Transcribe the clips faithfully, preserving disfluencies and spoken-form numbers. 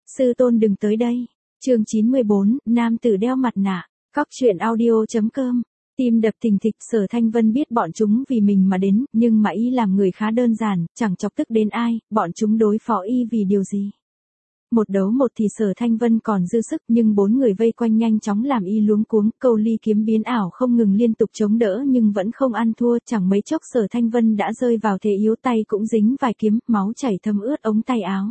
Sư tôn đừng tới đây. Chương chín mươi bốn, nam tử đeo mặt nạ. Cóc truyện audio.com. Tim đập thình thịch, Sở Thanh Vân biết bọn chúng vì mình mà đến, nhưng mà y làm người khá đơn giản, chẳng chọc tức đến ai, bọn chúng đối phó y vì điều gì. Một đấu một thì Sở Thanh Vân còn dư sức, nhưng bốn người vây quanh nhanh chóng làm y luống cuống, câu ly kiếm biến ảo không ngừng liên tục chống đỡ nhưng vẫn không ăn thua, chẳng mấy chốc Sở Thanh Vân đã rơi vào thế yếu, tay cũng dính vài kiếm, máu chảy thấm ướt ống tay áo.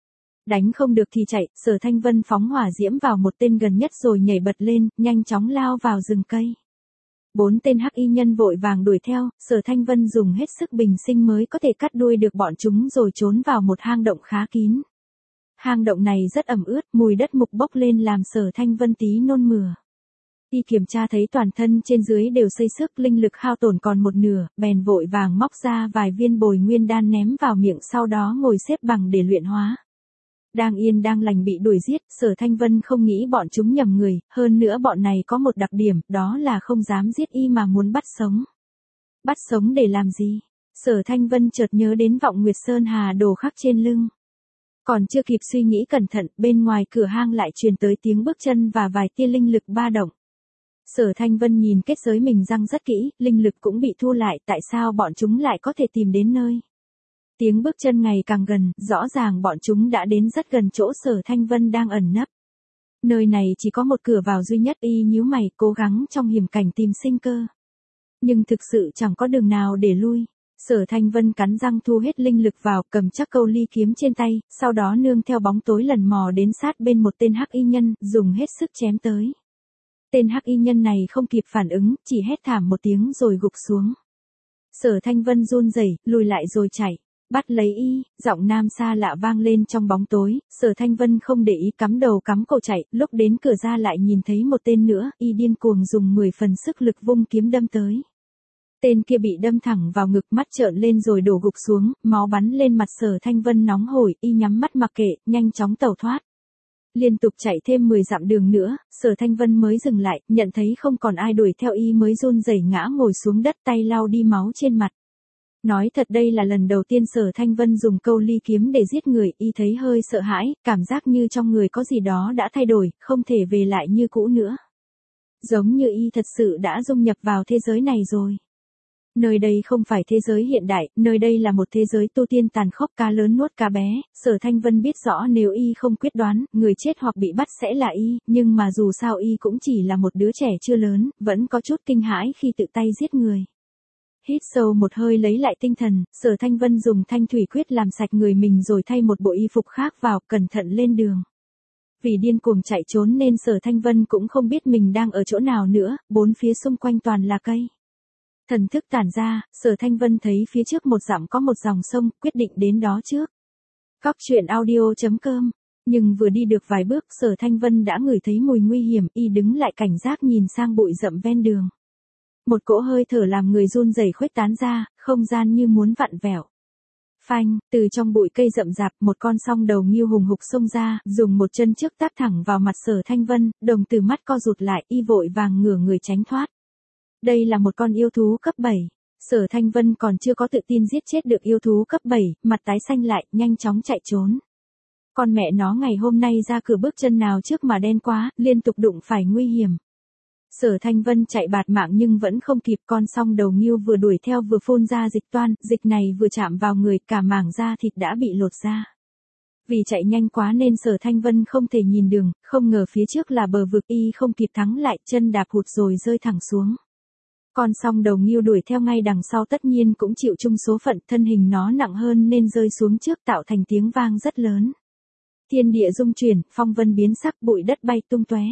Đánh không được thì chạy, Sở Thanh Vân phóng hỏa diễm vào một tên gần nhất rồi nhảy bật lên, nhanh chóng lao vào rừng cây. Bốn tên hắc y nhân vội vàng đuổi theo, Sở Thanh Vân dùng hết sức bình sinh mới có thể cắt đuôi được bọn chúng rồi trốn vào một hang động khá kín. Hang động này rất ẩm ướt, mùi đất mục bốc lên làm Sở Thanh Vân tí nôn mửa. Y kiểm tra thấy toàn thân trên dưới đều xây sức, linh lực hao tổn còn một nửa, bèn vội vàng móc ra vài viên bồi nguyên đan ném vào miệng, sau đó ngồi xếp bằng để luyện hóa. Đang yên đang lành bị đuổi giết, Sở Thanh Vân không nghĩ bọn chúng nhầm người, hơn nữa bọn này có một đặc điểm, đó là không dám giết y mà muốn bắt sống. Bắt sống để làm gì? Sở Thanh Vân chợt nhớ đến Vọng Nguyệt Sơn Hà đồ khắc trên lưng. Còn chưa kịp suy nghĩ cẩn thận, bên ngoài cửa hang lại truyền tới tiếng bước chân và vài tia linh lực ba động. Sở Thanh Vân nhìn kết giới mình răng rất kỹ, linh lực cũng bị thu lại, tại sao bọn chúng lại có thể tìm đến nơi? Tiếng bước chân ngày càng gần, rõ ràng bọn chúng đã đến rất gần chỗ Sở Thanh Vân đang ẩn nấp. Nơi này chỉ có một cửa vào duy nhất, y nhíu mày, cố gắng trong hiểm cảnh tìm sinh cơ. Nhưng thực sự chẳng có đường nào để lui. Sở Thanh Vân cắn răng thu hết linh lực vào, cầm chắc câu ly kiếm trên tay, sau đó nương theo bóng tối lần mò đến sát bên một tên hắc y nhân, dùng hết sức chém tới. Tên hắc y nhân này không kịp phản ứng, chỉ hét thảm một tiếng rồi gục xuống. Sở Thanh Vân run rẩy, lùi lại rồi chạy. Bắt lấy y, giọng nam xa lạ vang lên trong bóng tối, Sở Thanh Vân không để ý cắm đầu cắm cổ chạy, lúc đến cửa ra lại nhìn thấy một tên nữa, y điên cuồng dùng mười phần sức lực vung kiếm đâm tới. Tên kia bị đâm thẳng vào ngực, mắt trợn lên rồi đổ gục xuống, máu bắn lên mặt Sở Thanh Vân nóng hổi, y nhắm mắt mặc kệ, nhanh chóng tẩu thoát. Liên tục chạy thêm mười dặm đường nữa, Sở Thanh Vân mới dừng lại, nhận thấy không còn ai đuổi theo y mới run rẩy ngã ngồi xuống đất, tay lau đi máu trên mặt. Nói thật đây là lần đầu tiên Sở Thanh Vân dùng câu ly kiếm để giết người, y thấy hơi sợ hãi, cảm giác như trong người có gì đó đã thay đổi, không thể về lại như cũ nữa. Giống như y thật sự đã dung nhập vào thế giới này rồi. Nơi đây không phải thế giới hiện đại, nơi đây là một thế giới tu tiên tàn khốc, cá lớn nuốt cá bé. Sở Thanh Vân biết rõ nếu y không quyết đoán, người chết hoặc bị bắt sẽ là y, nhưng mà dù sao y cũng chỉ là một đứa trẻ chưa lớn, vẫn có chút kinh hãi khi tự tay giết người. Hít sâu một hơi lấy lại tinh thần, Sở Thanh Vân dùng thanh thủy quyết làm sạch người mình rồi thay một bộ y phục khác vào, cẩn thận lên đường. Vì điên cuồng chạy trốn nên Sở Thanh Vân cũng không biết mình đang ở chỗ nào nữa, bốn phía xung quanh toàn là cây. Thần thức tản ra, Sở Thanh Vân thấy phía trước một dặm có một dòng sông, quyết định đến đó trước. Cóc truyện audio.com. Nhưng vừa đi được vài bước, Sở Thanh Vân đã ngửi thấy mùi nguy hiểm, y đứng lại cảnh giác nhìn sang bụi rậm ven đường. Một cỗ hơi thở làm người run rẩy khuếch tán ra, không gian như muốn vặn vẹo. Phanh, từ trong bụi cây rậm rạp, một con song đầu nghêu hùng hục xông ra, dùng một chân trước tát thẳng vào mặt Sở Thanh Vân, đồng tử mắt co rụt lại, y vội vàng ngửa người tránh thoát. Đây là một con yêu thú cấp bảy. Sở Thanh Vân còn chưa có tự tin giết chết được yêu thú cấp bảy, mặt tái xanh lại, nhanh chóng chạy trốn. Con mẹ nó ngày hôm nay ra cửa bước chân nào trước mà đen quá, liên tục đụng phải nguy hiểm. Sở Thanh Vân chạy bạt mạng nhưng vẫn không kịp, con song đầu nghêu vừa đuổi theo vừa phun ra dịch toan, dịch này vừa chạm vào người, cả mảng da thịt đã bị lột ra. Vì chạy nhanh quá nên Sở Thanh Vân không thể nhìn đường, không ngờ phía trước là bờ vực, y không kịp thắng lại, chân đạp hụt rồi rơi thẳng xuống. Con song đầu nghêu đuổi theo ngay đằng sau tất nhiên cũng chịu chung số phận, thân hình nó nặng hơn nên rơi xuống trước tạo thành tiếng vang rất lớn. Thiên địa rung chuyển, phong vân biến sắc, bụi đất bay tung tóe.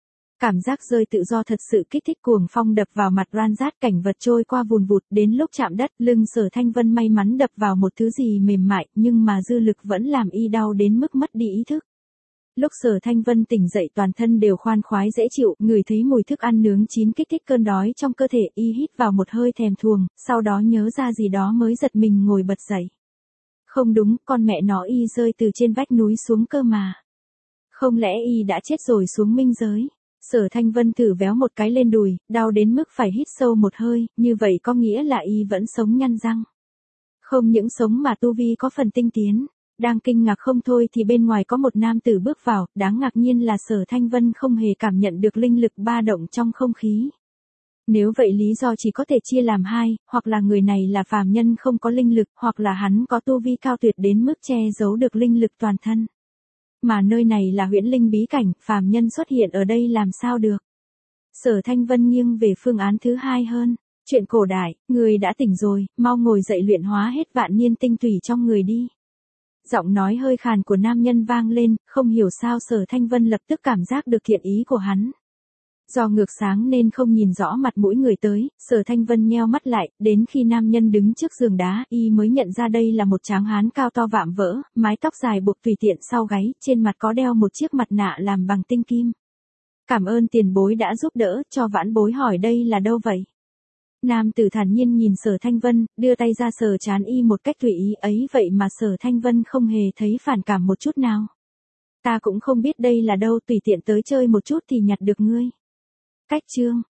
Cảm giác rơi tự do thật sự kích thích, cuồng phong đập vào mặt ran rát, cảnh vật trôi qua vùn vụt, đến lúc chạm đất, lưng Sở Thanh Vân may mắn đập vào một thứ gì mềm mại, nhưng mà dư lực vẫn làm y đau đến mức mất đi ý thức. Lúc Sở Thanh Vân tỉnh dậy toàn thân đều khoan khoái dễ chịu, ngửi thấy mùi thức ăn nướng chín kích thích cơn đói trong cơ thể, y hít vào một hơi thèm thuồng, sau đó nhớ ra gì đó mới giật mình ngồi bật dậy. Không đúng, con mẹ nó y rơi từ trên vách núi xuống cơ mà. Không lẽ y đã chết rồi xuống minh giới? Sở Thanh Vân thử véo một cái lên đùi, đau đến mức phải hít sâu một hơi, như vậy có nghĩa là y vẫn sống nhăn răng. Không những sống mà tu vi có phần tinh tiến. Đang kinh ngạc không thôi thì bên ngoài có một nam tử bước vào, đáng ngạc nhiên là Sở Thanh Vân không hề cảm nhận được linh lực ba động trong không khí. Nếu vậy lý do chỉ có thể chia làm hai, hoặc là người này là phàm nhân không có linh lực, hoặc là hắn có tu vi cao tuyệt đến mức che giấu được linh lực toàn thân. Mà nơi này là huyễn linh bí cảnh, phàm nhân xuất hiện ở đây làm sao được. Sở Thanh Vân nghiêng về phương án thứ hai hơn. Chuyện cổ đại, người đã tỉnh rồi, mau ngồi dậy luyện hóa hết vạn niên tinh tủy trong người đi. Giọng nói hơi khàn của nam nhân vang lên, không hiểu sao Sở Thanh Vân lập tức cảm giác được thiện ý của hắn. Do ngược sáng nên không nhìn rõ mặt mũi người tới, Sở Thanh Vân nheo mắt lại, đến khi nam nhân đứng trước giường đá, y mới nhận ra đây là một tráng hán cao to vạm vỡ, mái tóc dài buộc tùy tiện sau gáy, trên mặt có đeo một chiếc mặt nạ làm bằng tinh kim. Cảm ơn tiền bối đã giúp đỡ, cho vãn bối hỏi đây là đâu vậy? Nam tử thản nhiên nhìn Sở Thanh Vân, đưa tay ra sờ trán y một cách tùy ý ấy vậy mà Sở Thanh Vân không hề thấy phản cảm một chút nào. Ta cũng không biết đây là đâu, tùy tiện tới chơi một chút thì nhặt được ngươi. Cách chương